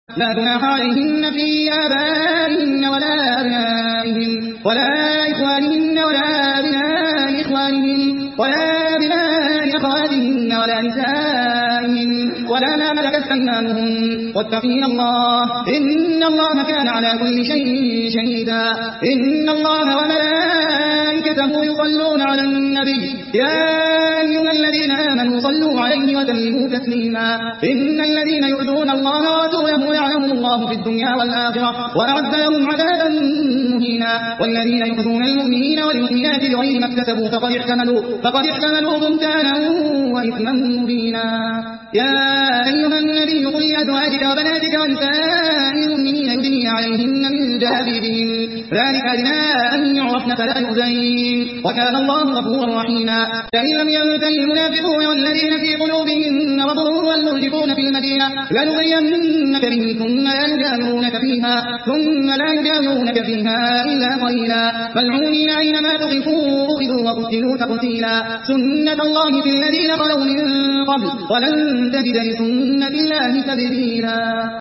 لا جناح عليهن في آبائهن ولا أبنائهن ولا إخوانهن ولا أبناء إخوانهن ولا أبناء أخواتهن ولا نسائهن ولا ما ملكت أيمانهن واتقين الله إن الله كان على كل شيء شهيدا. إن الله وملائكته يصلون على النبي يا أيها الذين آمنوا صلوا عليه وسلموا تسليما. إن الذين يؤذون الله ورسوله يعلمهم الله في الدنيا والآخرة وأعد لهم عذابا مهينا. والذين يؤذون المؤمنين والمؤمنات بغير ما اكتسبوا فقد احتملوا بهتانا وإثما مبينا. يا أيها النبي قل لأزواجك وبناتك ونساء المؤمنين يدنين عليهن من جلابيبهن ذلك أدنى أن يعرفن فلا يؤذين وكان الله غفورا رحيما. فإن لم ينتهي المنافقون والذين في قلوبهم مرض والمرجفون في المدينة لنغرينك بهم ثم لا يجاورونك فيها إلا قليلا ملعونين أينما تقفوا أخذوا وقتلوا تقتيلا. سنة الله في الذين خلوا من قبل ولن تجد لسنة الله تبديلا.